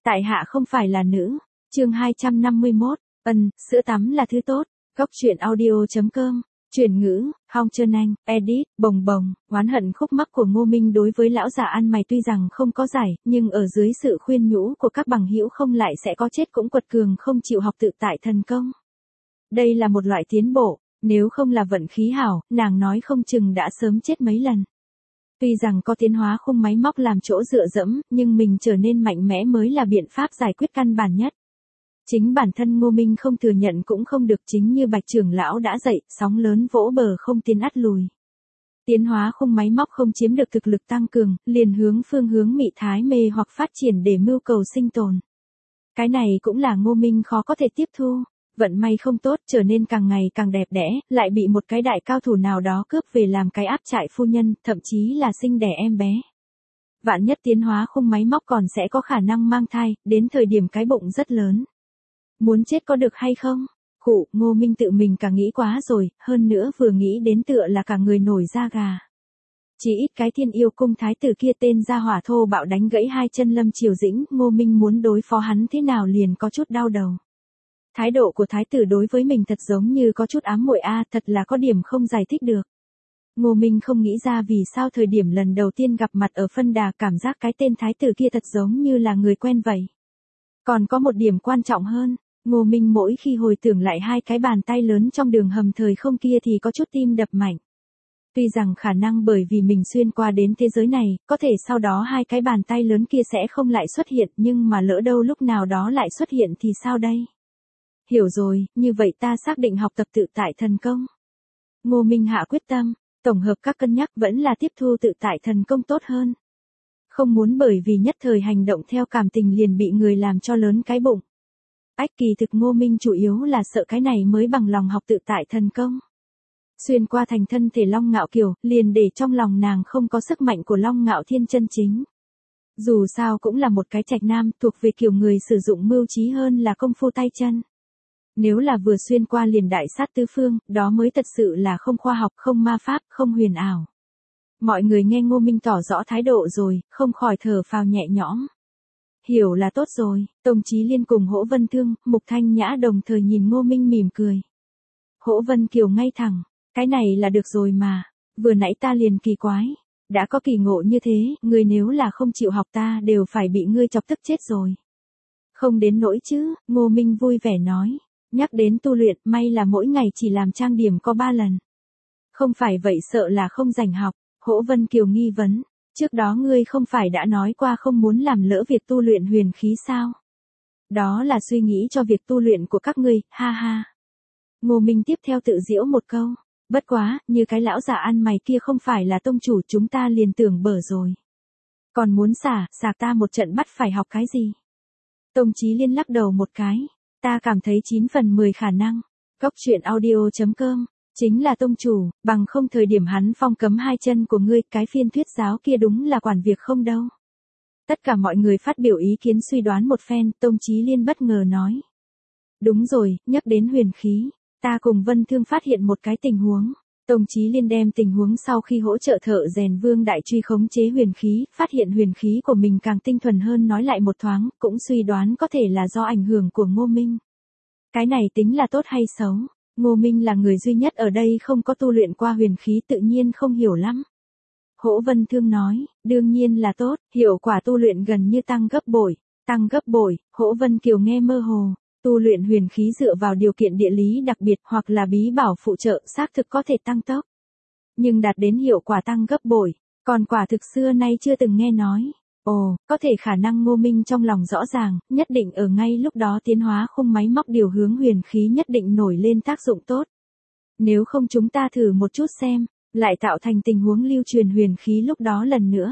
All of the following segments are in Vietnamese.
Tại hạ không phải là nữ. Chương 251, sữa tắm là thứ tốt. Góc truyện audio.com. Chuyển ngữ, Hong Trân Anh, edit, bồng bồng, oán hận khúc mắc của Ngô Minh đối với lão già ăn mày tuy rằng không có giải, nhưng ở dưới sự khuyên nhủ của các bằng hữu không lại sẽ có chết cũng quật cường không chịu học tự tại thần công. Đây là một loại tiến bộ, nếu không là vận khí hảo, nàng nói không chừng đã sớm chết mấy lần. Tuy rằng có tiến hóa khung máy móc làm chỗ dựa dẫm, nhưng mình trở nên mạnh mẽ mới là biện pháp giải quyết căn bản nhất. Chính bản thân Ngô Minh không thừa nhận cũng không được, chính như Bạch trưởng lão đã dạy, sóng lớn vỗ bờ không tiến ắt lùi. Tiến hóa khung máy móc không chiếm được thực lực tăng cường, liền hướng phương hướng mị thái mê hoặc phát triển để mưu cầu sinh tồn. Cái này cũng là Ngô Minh khó có thể tiếp thu. Vận may không tốt, trở nên càng ngày càng đẹp đẽ, lại bị một cái đại cao thủ nào đó cướp về làm cái áp trại phu nhân, thậm chí là sinh đẻ em bé. Vạn nhất tiến hóa khung máy móc còn sẽ có khả năng mang thai, đến thời điểm cái bụng rất lớn. Muốn chết có được hay không? Ngô Minh tự mình cả nghĩ quá rồi, hơn nữa vừa nghĩ đến tựa là cả người nổi da gà. Chỉ ít cái Thiên Yêu cung thái tử kia tên ra hỏa thô bạo đánh gãy hai chân Lâm Triều Dĩnh, Ngô Minh muốn đối phó hắn thế nào liền có chút đau đầu. Thái độ của thái tử đối với mình thật giống như có chút ám muội thật là có điểm không giải thích được. Ngô Minh không nghĩ ra vì sao thời điểm lần đầu tiên gặp mặt ở phân đà cảm giác cái tên thái tử kia thật giống như là người quen vậy. Còn có một điểm quan trọng hơn, Ngô Minh mỗi khi hồi tưởng lại hai cái bàn tay lớn trong đường hầm thời không kia thì có chút tim đập mạnh. Tuy rằng khả năng bởi vì mình xuyên qua đến thế giới này, có thể sau đó hai cái bàn tay lớn kia sẽ không lại xuất hiện, nhưng mà lỡ đâu lúc nào đó lại xuất hiện thì sao đây? Hiểu rồi, như vậy ta xác định học tập tự tại thần công. Ngô Minh hạ quyết tâm, tổng hợp các cân nhắc vẫn là tiếp thu tự tại thần công tốt hơn. Không muốn bởi vì nhất thời hành động theo cảm tình liền bị người làm cho lớn cái bụng. Kỳ thực Ngô Minh chủ yếu là sợ cái này mới bằng lòng học tự tại thần công. Xuyên qua thành thân thể Long Ngạo Kiều, liền để trong lòng nàng không có sức mạnh của Long Ngạo Thiên chân chính. Dù sao cũng là một cái trạch nam, thuộc về kiểu người sử dụng mưu trí hơn là công phu tay chân. Nếu là vừa xuyên qua liền đại sát tứ phương, đó mới thật sự là không khoa học, không ma pháp, không huyền ảo. Mọi người nghe Ngô Minh tỏ rõ thái độ rồi, không khỏi thở phào nhẹ nhõm. Hiểu là tốt rồi, Tông Chí Liên cùng Hỗ Vân Thương, Mục Thanh Nhã đồng thời nhìn Ngô Minh mỉm cười. Hỗ Vân Kiều ngay thẳng, cái này là được rồi mà, vừa nãy ta liền kỳ quái. Đã có kỳ ngộ như thế, ngươi nếu là không chịu học ta đều phải bị ngươi chọc tức chết rồi. Không đến nỗi chứ, Ngô Minh vui vẻ nói. Nhắc đến tu luyện, may là mỗi ngày chỉ làm trang điểm có 3 lần. Không phải vậy sợ là không rảnh học. Hỗ Vân Kiều nghi vấn, trước đó ngươi không phải đã nói qua không muốn làm lỡ việc tu luyện huyền khí sao? Đó là suy nghĩ cho việc tu luyện của các ngươi, ha ha. Ngô Minh tiếp theo tự giễu một câu, bất quá, như cái lão già ăn mày kia không phải là tông chủ chúng ta liền tưởng bở rồi. Còn muốn sạc ta một trận bắt phải học cái gì? Tông Chí Liên lắc đầu một cái. Ta cảm thấy 9 phần 10 khả năng. Góc truyện audio.com. Chính là tông chủ, bằng không thời điểm hắn phong cấm hai chân của ngươi, cái phiên thuyết giáo kia đúng là quản việc không đâu. Tất cả mọi người phát biểu ý kiến suy đoán một phen, Tông Chí Liên bất ngờ nói. Đúng rồi, nhắc đến huyền khí, ta cùng Vân Thương phát hiện một cái tình huống. Tông Chí Liên đem tình huống sau khi hỗ trợ thợ rèn Vương Đại Truy khống chế huyền khí, phát hiện huyền khí của mình càng tinh thuần hơn nói lại một thoáng, cũng suy đoán có thể là do ảnh hưởng của Ngô Minh. Cái này tính là tốt hay xấu? Ngô Minh là người duy nhất ở đây không có tu luyện qua huyền khí tự nhiên không hiểu lắm. Hỗ Vân Thương nói, đương nhiên là tốt, hiệu quả tu luyện gần như tăng gấp bội, Hỗ Vân Kiều nghe mơ hồ. Tu luyện huyền khí dựa vào điều kiện địa lý đặc biệt hoặc là bí bảo phụ trợ xác thực có thể tăng tốc. Nhưng đạt đến hiệu quả tăng gấp bội, còn quả thực xưa nay chưa từng nghe nói. Có thể khả năng Ngô Minh trong lòng rõ ràng, nhất định ở ngay lúc đó tiến hóa khung máy móc điều hướng huyền khí nhất định nổi lên tác dụng tốt. Nếu không chúng ta thử một chút xem, lại tạo thành tình huống lưu truyền huyền khí lúc đó lần nữa.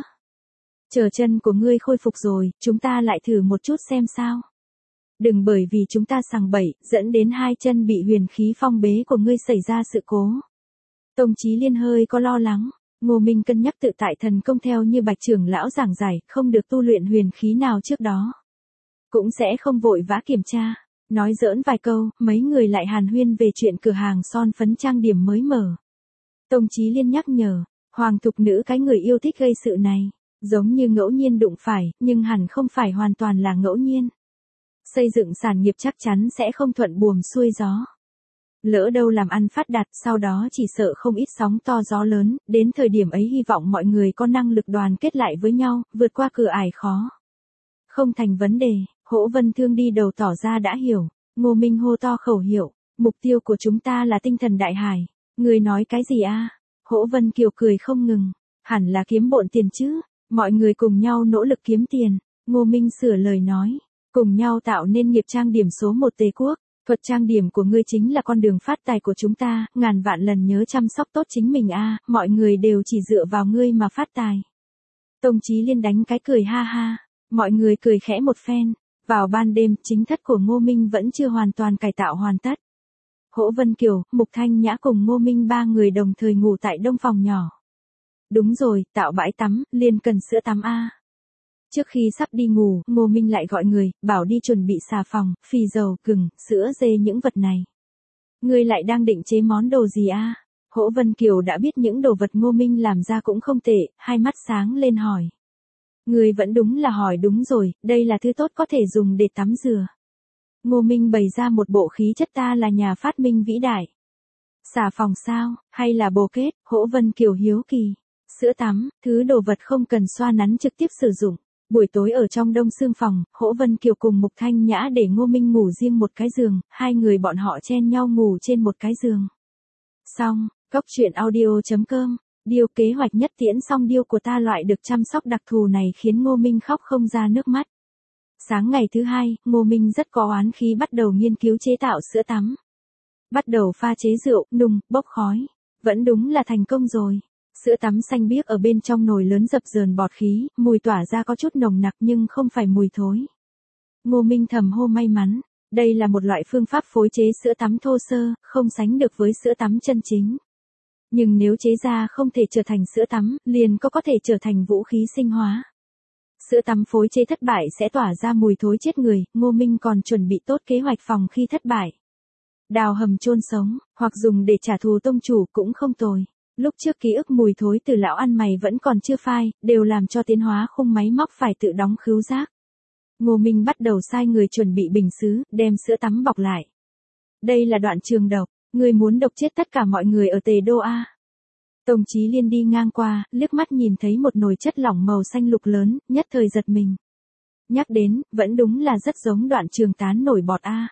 Chờ chân của ngươi khôi phục rồi, chúng ta lại thử một chút xem sao. Đừng bởi vì chúng ta sằng bậy, dẫn đến hai chân bị huyền khí phong bế của ngươi xảy ra sự cố. Tông Chí Liên hơi có lo lắng, Ngô Minh cân nhắc tự tại thần công theo như Bạch trưởng lão giảng giải, không được tu luyện huyền khí nào trước đó. Cũng sẽ không vội vã kiểm tra, nói giỡn vài câu, mấy người lại hàn huyên về chuyện cửa hàng son phấn trang điểm mới mở. Tông Chí Liên nhắc nhở, Hoàng thục nữ cái người yêu thích gây sự này. Giống như ngẫu nhiên đụng phải, nhưng hẳn không phải hoàn toàn là ngẫu nhiên. Xây dựng sản nghiệp chắc chắn sẽ không thuận buồm xuôi gió. Lỡ đâu làm ăn phát đạt, sau đó chỉ sợ không ít sóng to gió lớn, đến thời điểm ấy hy vọng mọi người có năng lực đoàn kết lại với nhau, vượt qua cửa ải khó. Không thành vấn đề, Hỗ Vân Thương đi đầu tỏ ra đã hiểu. Ngô Minh hô to khẩu hiệu, mục tiêu của chúng ta là tinh thần đại hải. Người nói cái gì a? Hỗ Vân Kiều cười không ngừng, hẳn là kiếm bộn tiền chứ, mọi người cùng nhau nỗ lực kiếm tiền. Ngô Minh sửa lời nói, cùng nhau tạo nên nghiệp trang điểm số 1 Tề Quốc. Thuật trang điểm của ngươi chính là con đường phát tài của chúng ta, ngàn vạn lần nhớ chăm sóc tốt chính mình a, mọi người đều chỉ dựa vào ngươi mà phát tài. Tông Chí Liên đánh cái cười ha ha, mọi người cười khẽ một phen. Vào ban đêm, chính thất của Ngô Minh vẫn chưa hoàn toàn cải tạo hoàn tất. Hỗ Vân Kiều, Mục Thanh Nhã cùng Ngô Minh ba người đồng thời ngủ tại đông phòng nhỏ. Đúng rồi, tạo bãi tắm, Liên cần sữa tắm a. Trước khi sắp đi ngủ, Ngô Minh lại gọi người, bảo đi chuẩn bị xà phòng, phì dầu, gừng, sữa dê những vật này. Ngươi lại đang định chế món đồ gì a? Hỗ Vân Kiều đã biết những đồ vật Ngô Minh làm ra cũng không tệ, hai mắt sáng lên hỏi. Ngươi vẫn đúng là hỏi đúng rồi, đây là thứ tốt có thể dùng để tắm rửa. Ngô Minh bày ra một bộ khí chất ta là nhà phát minh vĩ đại. Xà phòng sao, hay là bồ kết? Hỗ Vân Kiều hiếu kỳ. Sữa tắm, thứ đồ vật không cần xoa nắn trực tiếp sử dụng. Buổi tối ở trong đông xương phòng, Hỗ Vân Kiều cùng Mục Thanh Nhã để Ngô Minh ngủ riêng một cái giường, hai người bọn họ chen nhau ngủ trên một cái giường. Xong, Cốc truyện audio.com. Điều kế hoạch nhất tiễn xong điêu của ta loại được chăm sóc đặc thù này khiến Ngô Minh khóc không ra nước mắt. Sáng ngày thứ hai, Ngô Minh rất có oán khí bắt đầu nghiên cứu chế tạo sữa tắm. Bắt đầu pha chế rượu, nung, bốc khói. Vẫn đúng là thành công rồi. Sữa tắm xanh biếc ở bên trong nồi lớn dập dờn bọt khí, mùi tỏa ra có chút nồng nặc nhưng không phải mùi thối. Ngô Minh thầm hô may mắn. Đây là một loại phương pháp phối chế sữa tắm thô sơ, không sánh được với sữa tắm chân chính. Nhưng nếu chế ra không thể trở thành sữa tắm, liền có thể trở thành vũ khí sinh hóa. Sữa tắm phối chế thất bại sẽ tỏa ra mùi thối chết người, Ngô Minh còn chuẩn bị tốt kế hoạch phòng khi thất bại. Đào hầm chôn sống, hoặc dùng để trả thù tông chủ cũng không tồi. Lúc trước ký ức mùi thối từ lão ăn mày vẫn còn chưa phai, đều làm cho tiến hóa khung máy móc phải tự đóng khứu giác. Ngô Minh bắt đầu sai người chuẩn bị bình sứ, đem sữa tắm bọc lại. Đây là đoạn trường độc, ngươi muốn độc chết tất cả mọi người ở Tề Đô a. Tông Chí Liên đi ngang qua, liếc mắt nhìn thấy một nồi chất lỏng màu xanh lục lớn, nhất thời giật mình. Nhắc đến, vẫn đúng là rất giống đoạn trường tán nổi bọt a.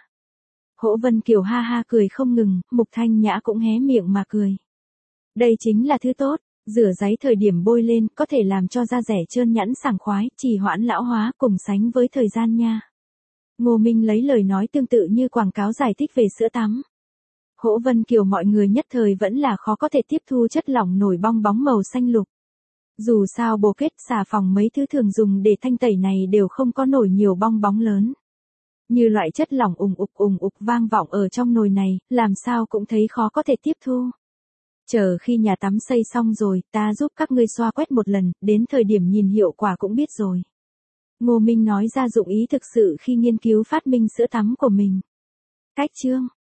Hỗ Vân Kiều ha ha cười không ngừng, Mục Thanh Nhã cũng hé miệng mà cười. Đây chính là thứ tốt, rửa giấy thời điểm bôi lên, có thể làm cho da rẻ trơn nhẵn sảng khoái, trì hoãn lão hóa cùng sánh với thời gian nha. Ngô Minh lấy lời nói tương tự như quảng cáo giải thích về sữa tắm. Hỗ Vân Kiều mọi người nhất thời vẫn là khó có thể tiếp thu chất lỏng nổi bong bóng màu xanh lục. Dù sao bồ kết, xà phòng mấy thứ thường dùng để thanh tẩy này đều không có nổi nhiều bong bóng lớn. Như loại chất lỏng ùng ục vang vọng ở trong nồi này, làm sao cũng thấy khó có thể tiếp thu. Chờ khi nhà tắm xây xong rồi, ta giúp các ngươi xoa quét một lần, đến thời điểm nhìn hiệu quả cũng biết rồi. Ngô Minh nói ra dụng ý thực sự khi nghiên cứu phát minh sữa tắm của mình. Cách chương